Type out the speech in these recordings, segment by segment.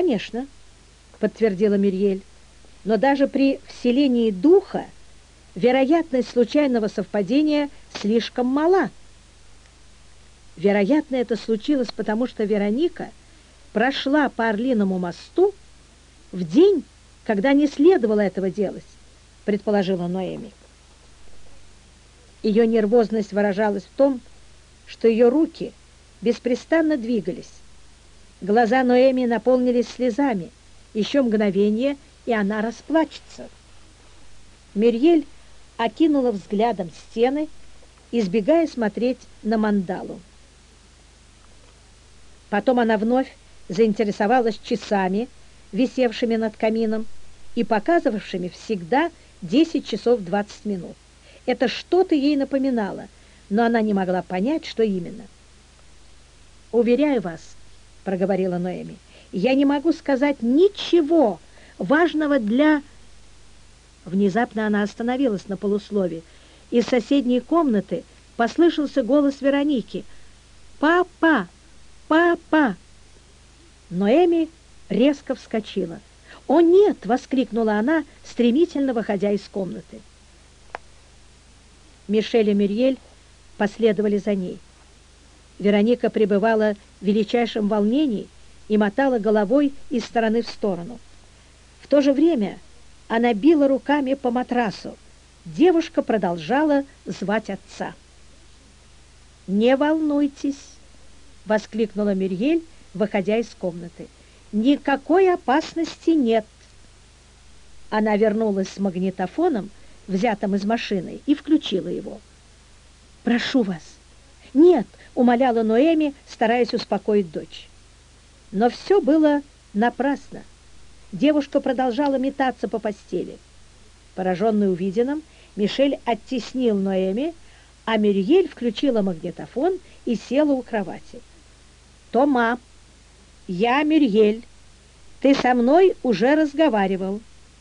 Конечно, подтвердила Мирьель, но даже при вселении духа вероятность случайного совпадения слишком мала. Вероятно, это случилось потому, что Вероника прошла по Орлиному мосту в день, когда не следовало этого делать, предположила Ноэми. Ее нервозность выражалась в том, что ее руки беспрестанно двигались. Глаза Ноэми наполнились слезами. Еще мгновение, и она расплачется. Мирьель окинула взглядом стены, избегая смотреть на мандалу. Потом она вновь заинтересовалась часами, висевшими над камином и показывавшими всегда 10 часов 20 минут. Это что-то ей напоминало, но она не могла понять, что именно. «Уверяю вас», — проговорила Ноэми, — «я не могу сказать ничего важного для...» Внезапно она остановилась на полуслове. Из соседней комнаты послышался голос Вероники. «Папа! Папа!» Ноэми резко вскочила. «О, нет!» — воскликнула она, стремительно выходя из комнаты. Мишель и Мюрьель последовали за ней. Вероника пребывала в величайшем волнении и мотала головой из стороны в сторону. В то же время она била руками по матрасу. Девушка продолжала звать отца. «Не волнуйтесь!» — воскликнула Мюрьель, выходя из комнаты. «Никакой опасности нет!» Она вернулась с магнитофоном, взятым из машины, и включила его. «Прошу вас!» «Нет!» — умоляла Ноэми, стараясь успокоить дочь. Но все было напрасно. Девушка продолжала метаться по постели. Пораженный увиденным, Мишель оттеснил Ноэми, а Мюрьель включила магнитофон и села у кровати. «Тома, я Мюрьель. Ты со мной уже разговаривал».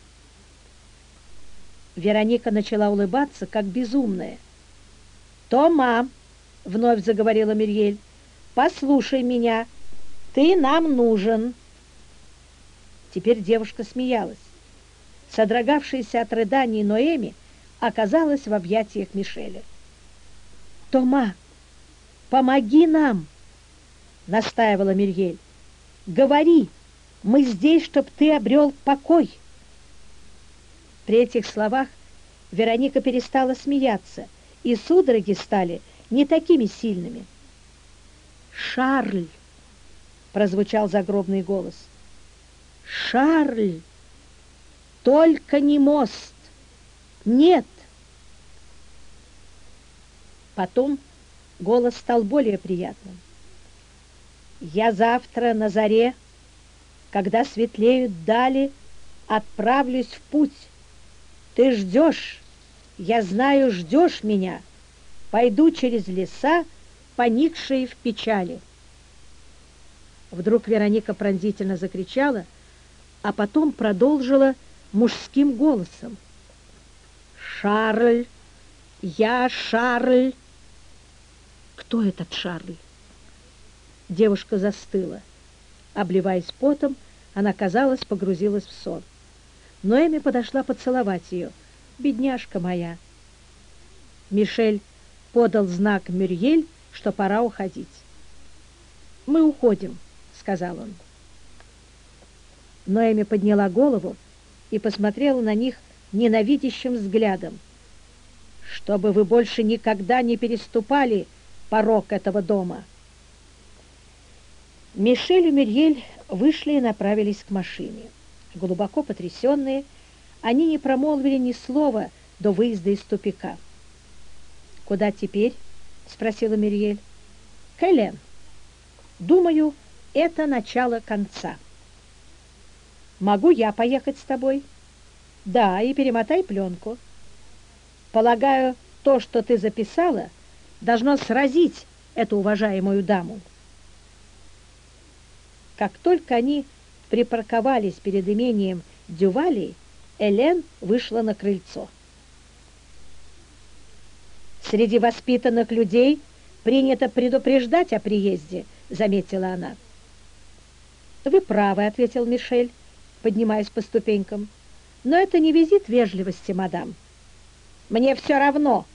Вероника начала улыбаться, как безумная. «Тома», — вновь заговорила Мюрьель, — «послушай меня, ты нам нужен». Теперь девушка смеялась. Содрогавшаяся от рыданий Ноэми оказалась в объятиях Мишеля. «Тома, помоги нам!» — настаивала Мюрьель. «Говори, мы здесь, чтоб ты обрел покой». При этих словах Вероника перестала смеяться, и судороги стали не такими сильными. «Шарль!» — прозвучал загробный голос. «Шарль! Только не мост! Нет!» Потом голос стал более приятным. «Я завтра на заре, когда светлеют дали, отправлюсь в путь. Ты ждешь, я знаю, ждешь меня. Пойду через леса, поникшие в печали». Вдруг Вероника пронзительно закричала, а потом продолжила мужским голосом. «Шарль! Я Шарль!» «Кто этот Шарль?» Девушка застыла. Обливаясь потом, она, казалось, погрузилась в сон. Ноэми подошла поцеловать ее. «Бедняжка моя!» Мишель подал знак Мюрьель, что пора уходить. «Мы уходим», — сказал он. Ноэми подняла голову и посмотрела на них ненавидящим взглядом. «Чтобы вы больше никогда не переступали порог этого дома». Мишель и Мюрьель вышли и направились к машине. Глубоко потрясенные, они не промолвили ни слова до выезда из тупика. «Куда теперь?» — спросила Мюрьель. «К Элен. Думаю, это начало конца». «Могу я поехать с тобой?» «Да, и перемотай пленку. Полагаю, то, что ты записала, должно сразить эту уважаемую даму». Как только они припарковались перед имением Дювалей, Элен вышла на крыльцо. «Среди воспитанных людей принято предупреждать о приезде», — заметила она. «Вы правы», — ответил Мишель, поднимаясь по ступенькам. «Но это не визит вежливости, мадам». «Мне все равно»,